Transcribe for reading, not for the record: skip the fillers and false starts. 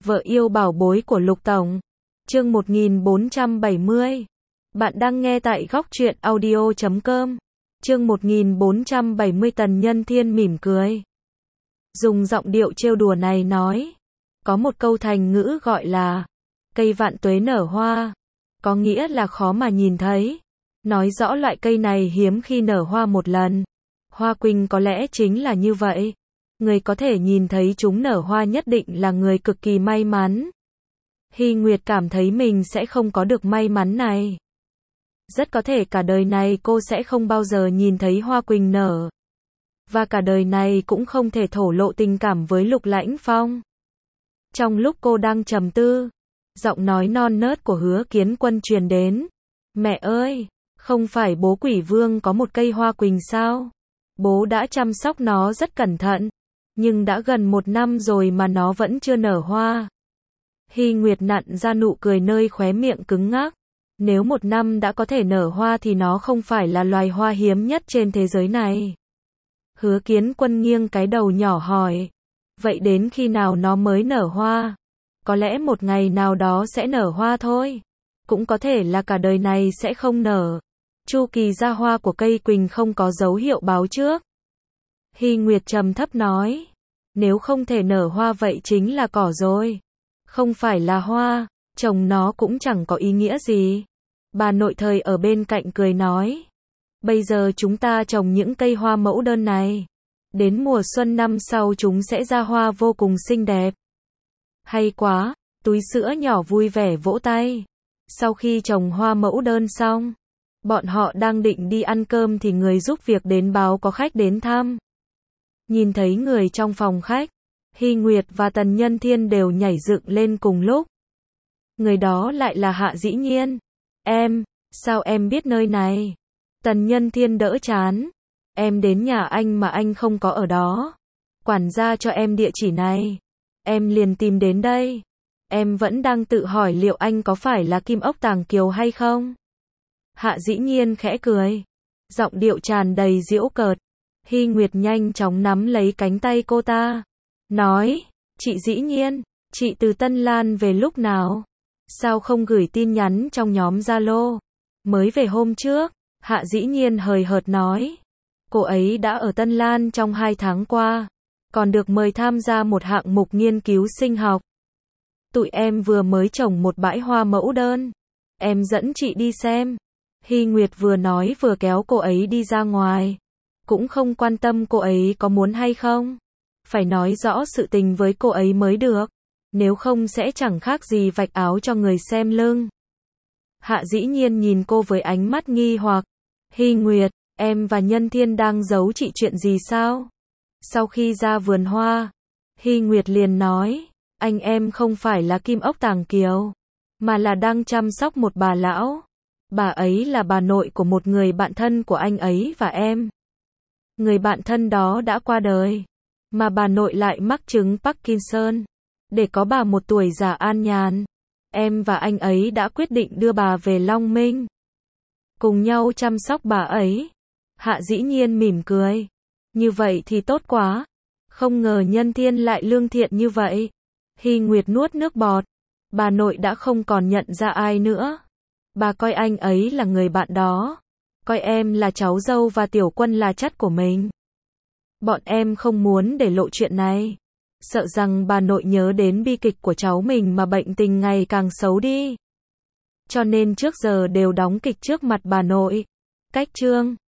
Vợ yêu bảo bối của Lục Tổng. Chương 1470. Bạn đang nghe tại góc truyện audio.com. Chương 1470. Tần Nhân Thiên mỉm cười, dùng giọng điệu trêu đùa này nói, có một câu thành ngữ gọi là cây vạn tuế nở hoa, có nghĩa là khó mà nhìn thấy, nói rõ loại cây này hiếm khi nở hoa một lần. Hoa quỳnh có lẽ chính là như vậy. Người có thể nhìn thấy chúng nở hoa nhất định là người cực kỳ may mắn. Hy Nguyệt cảm thấy mình sẽ không có được may mắn này. Rất có thể cả đời này cô sẽ không bao giờ nhìn thấy hoa quỳnh nở. Và cả đời này cũng không thể thổ lộ tình cảm với Lục Lãnh Phong. Trong lúc cô đang trầm tư, giọng nói non nớt của Hứa Kiến Quân truyền đến. Mẹ ơi, không phải bố Quỷ Vương có một cây hoa quỳnh sao? Bố đã chăm sóc nó rất cẩn thận, nhưng đã gần 1 năm rồi mà nó vẫn chưa nở hoa. Hy Nguyệt nặn ra nụ cười nơi khóe miệng cứng ngắc. Nếu 1 năm đã có thể nở hoa thì nó không phải là loài hoa hiếm nhất trên thế giới này. Hứa Kiến Quân nghiêng cái đầu nhỏ hỏi, vậy đến khi nào nó mới nở hoa? Có lẽ một ngày nào đó sẽ nở hoa thôi. Cũng có thể là cả đời này sẽ không nở. Chu kỳ ra hoa của cây quỳnh không có dấu hiệu báo trước. Hy Nguyệt trầm thấp nói, nếu không thể nở hoa vậy chính là cỏ rồi. Không phải là hoa, trồng nó cũng chẳng có ý nghĩa gì. Bà nội thời ở bên cạnh cười nói, bây giờ chúng ta trồng những cây hoa mẫu đơn này. Đến mùa xuân năm sau chúng sẽ ra hoa vô cùng xinh đẹp. Hay quá, túi sữa nhỏ vui vẻ vỗ tay. Sau khi trồng hoa mẫu đơn xong, bọn họ đang định đi ăn cơm thì người giúp việc đến báo có khách đến thăm. Nhìn thấy người trong phòng khách, Hy Nguyệt và Tần Nhân Thiên đều nhảy dựng lên cùng lúc. Người đó lại là Hạ Dĩ Nhiên. Em, sao em biết nơi này? Tần Nhân Thiên đỡ chán. Em đến nhà anh mà anh không có ở đó. Quản gia cho em địa chỉ này. Em liền tìm đến đây. Em vẫn đang tự hỏi liệu anh có phải là Kim Ốc Tàng Kiều hay không? Hạ Dĩ Nhiên khẽ cười, giọng điệu tràn đầy giễu cợt. Hy Nguyệt nhanh chóng nắm lấy cánh tay cô ta, nói, chị Dĩ Nhiên, chị từ Tân Lan về lúc nào? Sao không gửi tin nhắn trong nhóm Zalo? Mới về hôm trước. Hạ Dĩ Nhiên hời hợt nói, cô ấy đã ở Tân Lan trong 2 tháng qua, còn được mời tham gia một hạng mục nghiên cứu sinh học. Tụi em vừa mới trồng một bãi hoa mẫu đơn. Em dẫn chị đi xem. Hy Nguyệt vừa nói vừa kéo cô ấy đi ra ngoài. Cũng không quan tâm cô ấy có muốn hay không. Phải nói rõ sự tình với cô ấy mới được. Nếu không sẽ chẳng khác gì vạch áo cho người xem lưng. Hạ Dĩ Nhiên nhìn cô với ánh mắt nghi hoặc. Hy Nguyệt, em và Nhân Thiên đang giấu chị chuyện gì sao? Sau khi ra vườn hoa, Hy Nguyệt liền nói, anh em không phải là Kim Ốc Tàng Kiều, mà là đang chăm sóc một bà lão. Bà ấy là bà nội của một người bạn thân của anh ấy và em. Người bạn thân đó đã qua đời, mà bà nội lại mắc chứng Parkinson. Để có bà một tuổi già an nhàn, em và anh ấy đã quyết định đưa bà về Long Minh, cùng nhau chăm sóc bà ấy. Hạ Dĩ Nhiên mỉm cười, như vậy thì tốt quá. Không ngờ Nhân Thiên lại lương thiện như vậy. Hy Nguyệt nuốt nước bọt. Bà nội đã không còn nhận ra ai nữa. Bà coi anh ấy là người bạn đó, coi em là cháu dâu và Tiểu Quân là chắt của mình. Bọn em không muốn để lộ chuyện này, sợ rằng bà nội nhớ đến bi kịch của cháu mình mà bệnh tình ngày càng xấu đi. Cho nên trước giờ đều đóng kịch trước mặt bà nội. Cách chương